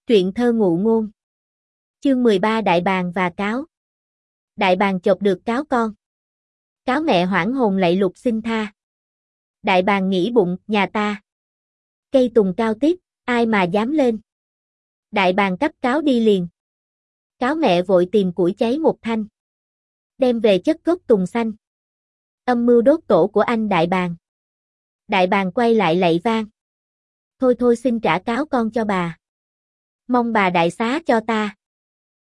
Truyện thơ ngụ ngôn. Chương 13 Đại bàng và cáo. Đại bàng chộp được cáo con. Cáo mẹ hoảng hồn lạy lục xin tha. Đại bàng nghĩ bụng, nhà ta cây tùng cao tiếp, ai mà dám lên. Đại bàng cắp cáo đi liền. Cáo mẹ vội tìm củi cháy một thanh, đem về chất gốc tùng xanh. Âm mưu đốt tổ của anh đại bàng. Đại bàng quay lại lạy vang. Thôi thôi xin trả cáo con cho bà. Mong bà đại xá cho ta.